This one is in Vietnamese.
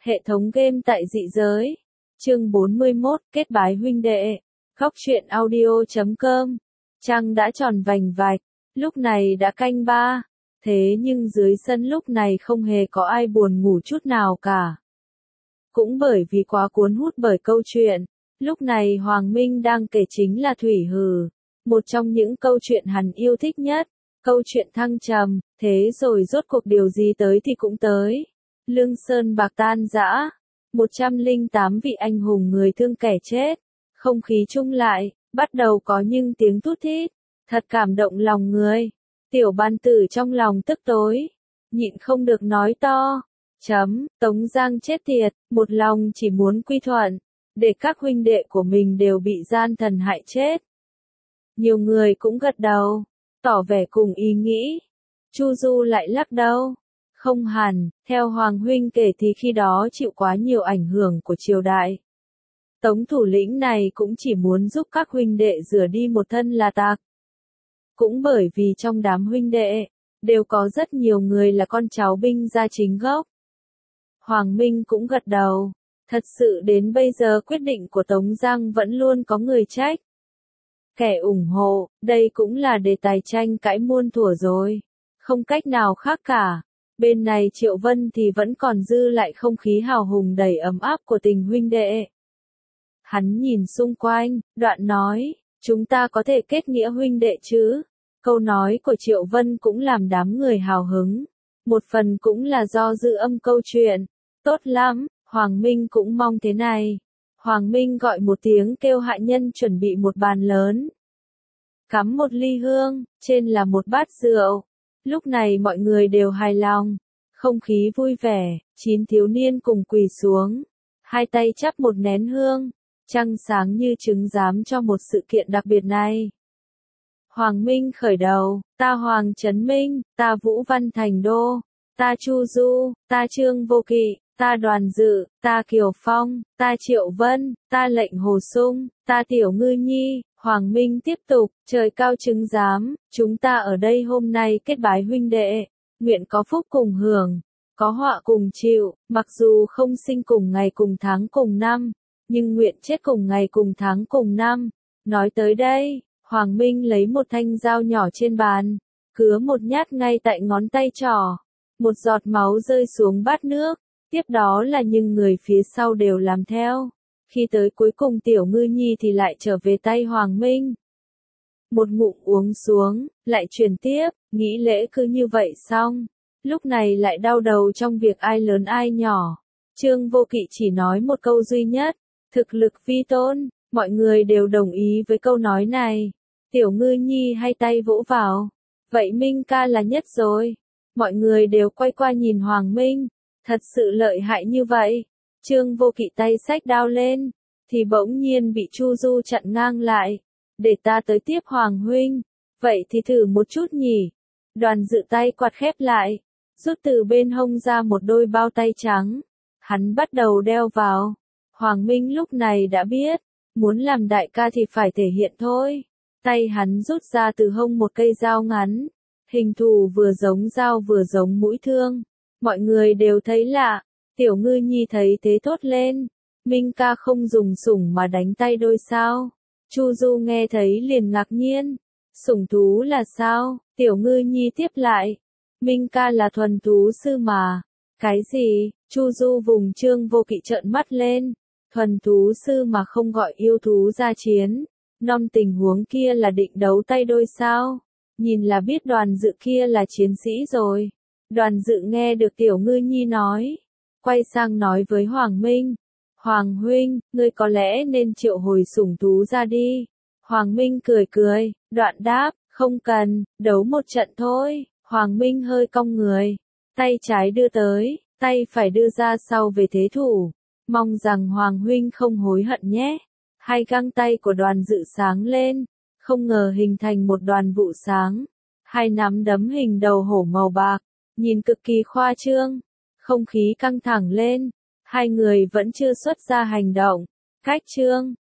Hệ thống game tại dị giới. Chương 41, kết bái huynh đệ. Góc truyện audio.com. Trăng đã tròn vành vạch, lúc này đã canh 3. Thế nhưng dưới sân lúc này không hề có ai buồn ngủ chút nào cả. Cũng bởi vì quá cuốn hút bởi câu chuyện, lúc này Hoàng Minh đang kể chính là Thủy Hử, một trong những câu chuyện hắn yêu thích nhất, câu chuyện thăng trầm. Thế rồi rốt cuộc điều gì tới thì cũng tới. Lương Sơn bạc tan rã, 108 vị anh hùng người thương kẻ chết, không khí chung lại, bắt đầu có những tiếng thút thít, thật cảm động lòng người. Tiểu ban tử trong lòng tức tối, nhịn không được nói to, Tống Giang chết tiệt, một lòng chỉ muốn quy thuận, để các huynh đệ của mình đều bị gian thần hại chết. Nhiều người cũng gật đầu, tỏ vẻ cùng ý nghĩ. Chu Du lại lắc đầu. Không hẳn, theo Hoàng huynh kể thì khi đó chịu quá nhiều ảnh hưởng của triều đại. Tống thủ lĩnh này cũng chỉ muốn giúp các huynh đệ rửa đi một thân là tạc. Cũng bởi vì trong đám huynh đệ, đều có rất nhiều người là con cháu binh gia chính gốc. Hoàng Minh cũng gật đầu, thật sự đến bây giờ quyết định của Tống Giang vẫn luôn có người trách. Kẻ ủng hộ, đây cũng là đề tài tranh cãi muôn thuở rồi, không cách nào khác cả. Bên này Triệu Vân thì vẫn còn dư lại không khí hào hùng đầy ấm áp của tình huynh đệ. Hắn nhìn xung quanh, đoạn nói, chúng ta có thể kết nghĩa huynh đệ chứ? Câu nói của Triệu Vân cũng làm đám người hào hứng. Một phần cũng là do dư âm câu chuyện. Tốt lắm, Hoàng Minh cũng mong thế này. Hoàng Minh gọi một tiếng kêu hạ nhân chuẩn bị một bàn lớn. Cắm một ly hương, trên là một bát rượu. Lúc này mọi người đều hài lòng, không khí vui vẻ, 9 thiếu niên cùng quỳ xuống, hai tay chắp một nén hương, trăng sáng như trứng giám cho một sự kiện đặc biệt này. Hoàng Minh khởi đầu, ta Hoàng Trấn Minh, ta Vũ Văn Thành Đô, ta Chu Du, ta Trương Vô Kỵ, ta Đoàn Dự, ta Kiều Phong, ta Triệu Vân, ta Lệnh Hồ Sung, ta Tiểu Ngư Nhi. Hoàng Minh tiếp tục, trời cao chứng giám, chúng ta ở đây hôm nay kết bái huynh đệ, nguyện có phúc cùng hưởng, có họa cùng chịu, mặc dù không sinh cùng ngày cùng tháng cùng năm, nhưng nguyện chết cùng ngày cùng tháng cùng năm. Nói tới đây, Hoàng Minh lấy một thanh dao nhỏ trên bàn, cứa một nhát ngay tại ngón tay trỏ, một giọt máu rơi xuống bát nước, tiếp đó là những người phía sau đều làm theo. Khi tới cuối cùng Tiểu Ngư Nhi thì lại trở về tay Hoàng Minh. Một ngụm uống xuống, lại truyền tiếp, nghĩ lễ cứ như vậy xong. Lúc này lại đau đầu trong việc ai lớn ai nhỏ. Trương Vô Kỵ chỉ nói một câu duy nhất, thực lực vi tôn, mọi người đều đồng ý với câu nói này. Tiểu Ngư Nhi hai tay vỗ vào, vậy Minh ca là nhất rồi. Mọi người đều quay qua nhìn Hoàng Minh, thật sự lợi hại như vậy. Trương Vô Kỵ tay xách đao lên, thì bỗng nhiên bị Chu Du chặn ngang lại. Để ta tới tiếp Hoàng huynh, vậy thì thử một chút nhỉ. Đoàn Dự tay quạt khép lại, rút từ bên hông ra một đôi bao tay trắng. Hắn bắt đầu đeo vào. Hoàng Minh lúc này đã biết, muốn làm đại ca thì phải thể hiện thôi. Tay hắn rút ra từ hông một cây dao ngắn, hình thù vừa giống dao vừa giống mũi thương. Mọi người đều thấy lạ. Tiểu Ngư Nhi thấy thế thốt lên, Minh ca không dùng sủng mà đánh tay đôi sao? Chu Du nghe thấy liền ngạc nhiên, sủng thú là sao? Tiểu Ngư Nhi tiếp lại, Minh ca là thuần thú sư mà. Cái gì? Chu Du vùng Trương Vô Kỵ trợn mắt lên, thuần thú sư mà không gọi yêu thú ra chiến, non tình huống kia là định đấu tay đôi sao? Nhìn là biết Đoàn Dự kia là chiến sĩ rồi. Đoàn Dự nghe được Tiểu Ngư Nhi nói, quay sang nói với Hoàng Minh, Hoàng huynh, ngươi có lẽ nên triệu hồi sủng thú ra đi. Hoàng Minh cười cười, đoạn đáp, không cần, đấu một trận thôi. Hoàng Minh hơi cong người, tay trái đưa tới, tay phải đưa ra sau về thế thủ. Mong rằng Hoàng huynh không hối hận nhé. Hai găng tay của Đoàn Dự sáng lên, không ngờ hình thành một đoàn vụ sáng. Hai nắm đấm hình đầu hổ màu bạc, nhìn cực kỳ khoa trương. Không khí căng thẳng lên, hai người vẫn chưa xuất ra hành động. Cách trương,